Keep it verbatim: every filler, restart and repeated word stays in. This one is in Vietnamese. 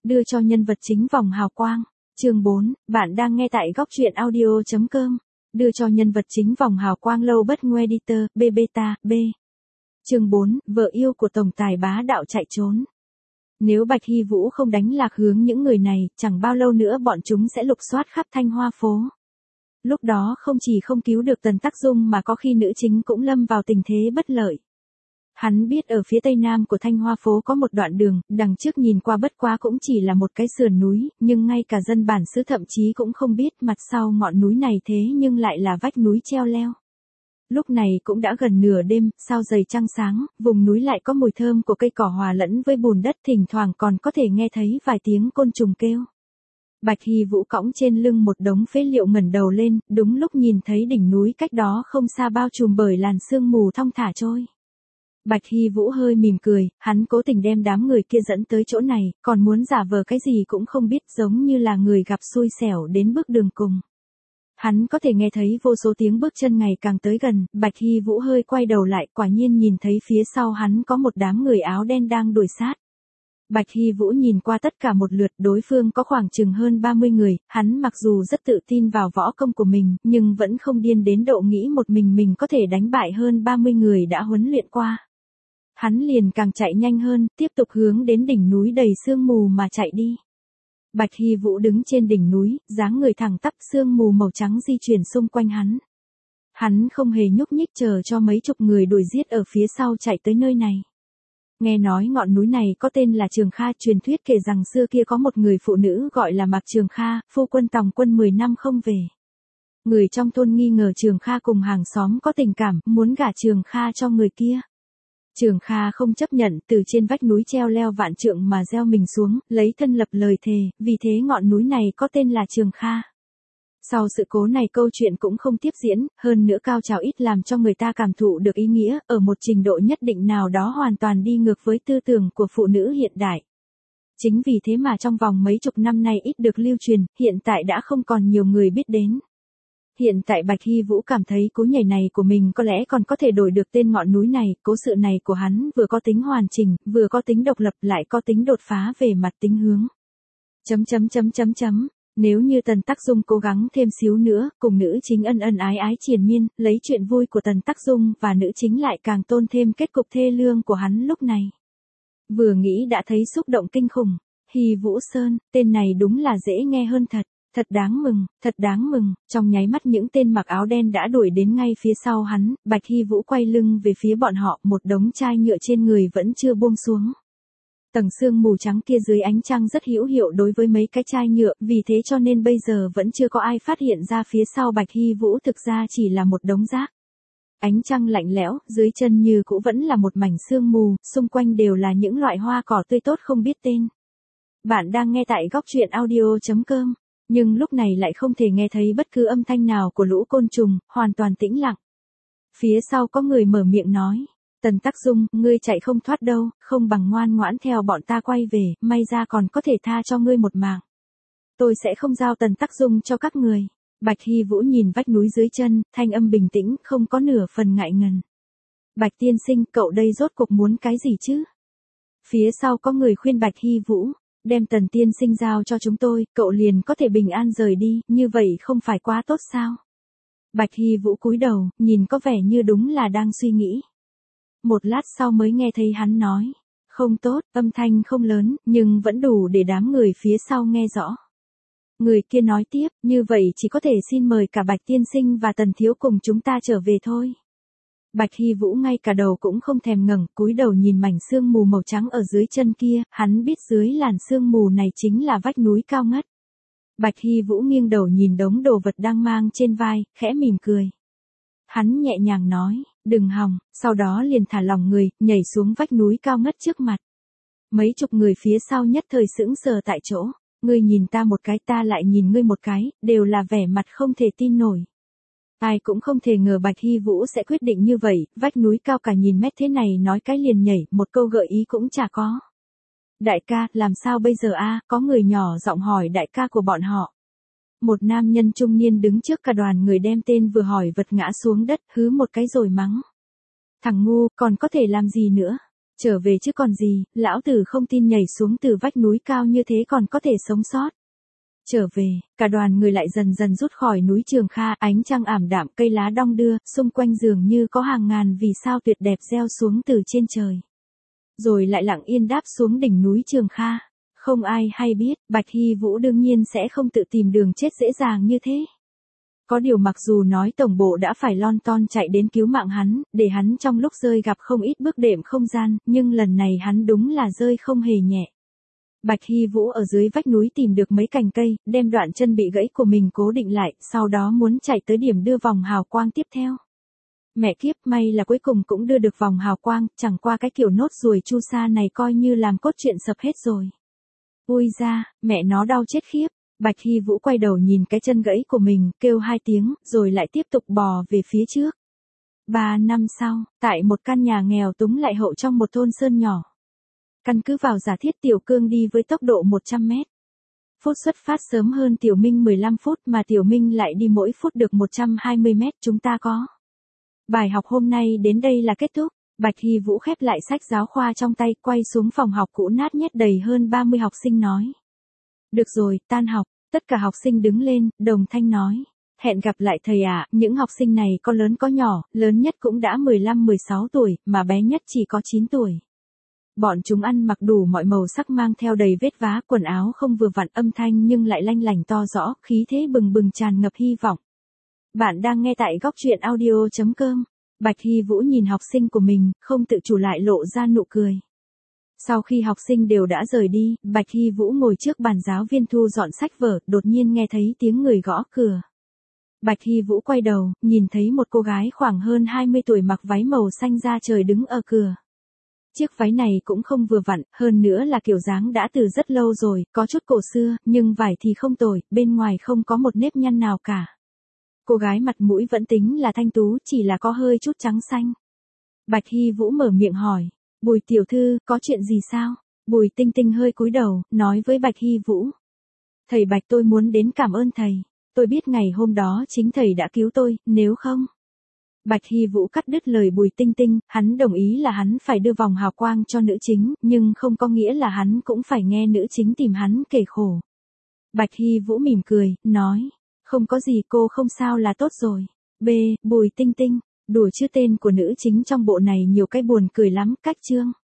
đưa cho nhân vật chính vòng hào quang. Chương bốn, bạn đang nghe tại góc truyện audio chấm com. Đưa cho nhân vật chính vòng hào quang lâu bất ngoe editor, B beta, B. Chương bốn, vợ yêu của tổng tài bá đạo chạy trốn. Nếu Bạch Hy Vũ không đánh lạc hướng những người này, chẳng bao lâu nữa bọn chúng sẽ lục soát khắp Thanh Hoa phố. Lúc đó không chỉ không cứu được Tần Tắc Dung mà có khi nữ chính cũng lâm vào tình thế bất lợi. Hắn biết ở phía tây nam của Thanh Hoa phố có một đoạn đường, đằng trước nhìn qua bất quá cũng chỉ là một cái sườn núi, nhưng ngay cả dân bản xứ thậm chí cũng không biết mặt sau ngọn núi này thế nhưng lại là vách núi treo leo. Lúc này cũng đã gần nửa đêm, sao dày trăng sáng, vùng núi lại có mùi thơm của cây cỏ hòa lẫn với bùn đất, thỉnh thoảng còn có thể nghe thấy vài tiếng côn trùng kêu. Bạch Hy Vũ cõng trên lưng một đống phế liệu ngẩng đầu lên, đúng lúc nhìn thấy đỉnh núi cách đó không xa bao trùm bởi làn sương mù thong thả trôi. Bạch Hy Vũ hơi mỉm cười, hắn cố tình đem đám người kia dẫn tới chỗ này, còn muốn giả vờ cái gì cũng không biết, giống như là người gặp xui xẻo đến bước đường cùng. Hắn có thể nghe thấy vô số tiếng bước chân ngày càng tới gần, Bạch Hy Vũ hơi quay đầu lại, quả nhiên nhìn thấy phía sau hắn có một đám người áo đen đang đuổi sát. Bạch Hy Vũ nhìn qua tất cả một lượt, đối phương có khoảng chừng hơn ba mươi người, hắn mặc dù rất tự tin vào võ công của mình, nhưng vẫn không điên đến độ nghĩ một mình mình có thể đánh bại hơn ba mươi người đã huấn luyện qua. Hắn liền càng chạy nhanh hơn, tiếp tục hướng đến đỉnh núi đầy sương mù mà chạy đi. Bạch Hy Vũ đứng trên đỉnh núi, dáng người thẳng tắp, sương mù màu trắng di chuyển xung quanh hắn. Hắn không hề nhúc nhích chờ cho mấy chục người đuổi giết ở phía sau chạy tới nơi này. Nghe nói ngọn núi này có tên là Trường Kha, truyền thuyết kể rằng xưa kia có một người phụ nữ gọi là Mạc Trường Kha, phu quân tòng quân mười năm không về. Người trong thôn nghi ngờ Trường Kha cùng hàng xóm có tình cảm, muốn gả Trường Kha cho người kia. Trường Kha không chấp nhận, từ trên vách núi treo leo vạn trượng mà gieo mình xuống, lấy thân lập lời thề, vì thế ngọn núi này có tên là Trường Kha. Sau sự cố này câu chuyện cũng không tiếp diễn, hơn nữa cao trào ít làm cho người ta cảm thụ được ý nghĩa, ở một trình độ nhất định nào đó hoàn toàn đi ngược với tư tưởng của phụ nữ hiện đại. Chính vì thế mà trong vòng mấy chục năm nay ít được lưu truyền, hiện tại đã không còn nhiều người biết đến. Hiện tại Bạch Hy Vũ cảm thấy cú nhảy này của mình có lẽ còn có thể đổi được tên ngọn núi này, cố sự này của hắn vừa có tính hoàn chỉnh, vừa có tính độc lập lại có tính đột phá về mặt tính hướng. Chấm chấm chấm chấm chấm. Nếu như Tần Tắc Dung cố gắng thêm xíu nữa, cùng nữ chính ân ân ái ái triền miên, lấy chuyện vui của Tần Tắc Dung và nữ chính lại càng tôn thêm kết cục thê lương của hắn lúc này. Vừa nghĩ đã thấy xúc động kinh khủng. Hy Vũ Sơn, tên này đúng là dễ nghe hơn thật. Thật đáng mừng, thật đáng mừng, trong nháy mắt những tên mặc áo đen đã đuổi đến ngay phía sau hắn, Bạch Hy Vũ quay lưng về phía bọn họ, một đống chai nhựa trên người vẫn chưa buông xuống. Tầng sương mù trắng kia dưới ánh trăng rất hữu hiệu đối với mấy cái chai nhựa, vì thế cho nên bây giờ vẫn chưa có ai phát hiện ra phía sau Bạch Hy Vũ thực ra chỉ là một đống rác. Ánh trăng lạnh lẽo, dưới chân như cũ vẫn là một mảnh sương mù, xung quanh đều là những loại hoa cỏ tươi tốt không biết tên. Bạn đang nghe tại góc truyện audio chấm com. Nhưng lúc này lại không thể nghe thấy bất cứ âm thanh nào của lũ côn trùng, hoàn toàn tĩnh lặng. Phía sau có người mở miệng nói, Tần Tắc Dung, ngươi chạy không thoát đâu, không bằng ngoan ngoãn theo bọn ta quay về, may ra còn có thể tha cho ngươi một mạng. Tôi sẽ không giao Tần Tắc Dung cho các người. Bạch Hy Vũ nhìn vách núi dưới chân, thanh âm bình tĩnh, không có nửa phần ngại ngần. Bạch tiên sinh, cậu đây rốt cuộc muốn cái gì chứ? Phía sau có người khuyên Bạch Hy Vũ. Đem Tần tiên sinh giao cho chúng tôi, cậu liền có thể bình an rời đi, như vậy không phải quá tốt sao? Bạch Hy Vũ cúi đầu, nhìn có vẻ như đúng là đang suy nghĩ. Một lát sau mới nghe thấy hắn nói, không tốt, âm thanh không lớn, nhưng vẫn đủ để đám người phía sau nghe rõ. Người kia nói tiếp, như vậy chỉ có thể xin mời cả Bạch tiên sinh và Tần thiếu cùng chúng ta trở về thôi. Bạch Hy Vũ ngay cả đầu cũng không thèm ngẩng, cúi đầu nhìn mảnh sương mù màu trắng ở dưới chân kia, hắn biết dưới làn sương mù này chính là vách núi cao ngất. Bạch Hy Vũ nghiêng đầu nhìn đống đồ vật đang mang trên vai, khẽ mỉm cười. Hắn nhẹ nhàng nói, đừng hòng, sau đó liền thả lỏng người, nhảy xuống vách núi cao ngất trước mặt. Mấy chục người phía sau nhất thời sững sờ tại chỗ, ngươi nhìn ta một cái ta lại nhìn ngươi một cái, đều là vẻ mặt không thể tin nổi. Ai cũng không thể ngờ Bạch Hy Vũ sẽ quyết định như vậy, vách núi cao cả nghìn mét thế này nói cái liền nhảy, một câu gợi ý cũng chả có. Đại ca, làm sao bây giờ a? Có người nhỏ giọng hỏi đại ca của bọn họ. Một nam nhân trung niên đứng trước cả đoàn người đem tên vừa hỏi vật ngã xuống đất, hứ một cái rồi mắng. Thằng ngu, còn có thể làm gì nữa? Trở về chứ còn gì, lão tử không tin nhảy xuống từ vách núi cao như thế còn có thể sống sót. Trở về, cả đoàn người lại dần dần rút khỏi núi Trường Kha, ánh trăng ảm đạm, cây lá đong đưa, xung quanh dường như có hàng ngàn vì sao tuyệt đẹp gieo xuống từ trên trời. Rồi lại lặng yên đáp xuống đỉnh núi Trường Kha. Không ai hay biết, Bạch Hy Vũ đương nhiên sẽ không tự tìm đường chết dễ dàng như thế. Có điều mặc dù nói tổng bộ đã phải lon ton chạy đến cứu mạng hắn, để hắn trong lúc rơi gặp không ít bước đệm không gian, nhưng lần này hắn đúng là rơi không hề nhẹ. Bạch Hy Vũ ở dưới vách núi tìm được mấy cành cây, đem đoạn chân bị gãy của mình cố định lại, sau đó muốn chạy tới điểm đưa vòng hào quang tiếp theo. Mẹ kiếp, may là cuối cùng cũng đưa được vòng hào quang, chẳng qua cái kiểu nốt ruồi chu sa này coi như làm cốt truyện sập hết rồi. Ui ra, mẹ nó đau chết khiếp. Bạch Hy Vũ quay đầu nhìn cái chân gãy của mình, kêu hai tiếng, rồi lại tiếp tục bò về phía trước. Ba năm sau, tại một căn nhà nghèo túng lại hậu trong một thôn sơn nhỏ. Căn cứ vào giả thiết Tiểu Cương đi với tốc độ một trăm mét. Phút xuất phát sớm hơn Tiểu Minh mười lăm phút mà Tiểu Minh lại đi mỗi phút được một trăm hai mươi mét chúng ta có. Bài học hôm nay đến đây là kết thúc. Bạch Hy Vũ khép lại sách giáo khoa trong tay, quay xuống phòng học cũ nát nhét đầy hơn ba mươi học sinh nói. Được rồi, tan học. Tất cả học sinh đứng lên, đồng thanh nói. Hẹn gặp lại thầy ạ, à, những học sinh này có lớn có nhỏ, lớn nhất cũng đã mười lăm mười sáu tuổi, mà bé nhất chỉ có chín tuổi. Bọn chúng ăn mặc đủ mọi màu sắc mang theo đầy vết vá, quần áo không vừa vặn, âm thanh nhưng lại lanh lảnh to rõ, khí thế bừng bừng tràn ngập hy vọng. Bạn đang nghe tại góc truyện audio chấm com. Bạch Hy Vũ nhìn học sinh của mình, không tự chủ lại lộ ra nụ cười. Sau khi học sinh đều đã rời đi, Bạch Hy Vũ ngồi trước bàn giáo viên thu dọn sách vở, đột nhiên nghe thấy tiếng người gõ cửa. Bạch Hy Vũ quay đầu, nhìn thấy một cô gái khoảng hơn hai mươi tuổi mặc váy màu xanh da trời đứng ở cửa. Chiếc váy này cũng không vừa vặn, hơn nữa là kiểu dáng đã từ rất lâu rồi, có chút cổ xưa, nhưng vải thì không tồi, bên ngoài không có một nếp nhăn nào cả. Cô gái mặt mũi vẫn tính là thanh tú, chỉ là có hơi chút trắng xanh. Bạch Hy Vũ mở miệng hỏi. Bùi tiểu thư, có chuyện gì sao? Bùi Tinh Tinh hơi cúi đầu, nói với Bạch Hy Vũ. Thầy Bạch, tôi muốn đến cảm ơn thầy. Tôi biết ngày hôm đó chính thầy đã cứu tôi, nếu không. Bạch Hy Vũ cắt đứt lời Bùi Tinh Tinh, hắn đồng ý là hắn phải đưa vòng hào quang cho nữ chính, nhưng không có nghĩa là hắn cũng phải nghe nữ chính tìm hắn kể khổ. Bạch Hy Vũ mỉm cười, nói. Không có gì, cô không sao là tốt rồi. B. Bùi Tinh Tinh. Đùa chứ tên của nữ chính trong bộ này nhiều cái buồn cười lắm, cách chương.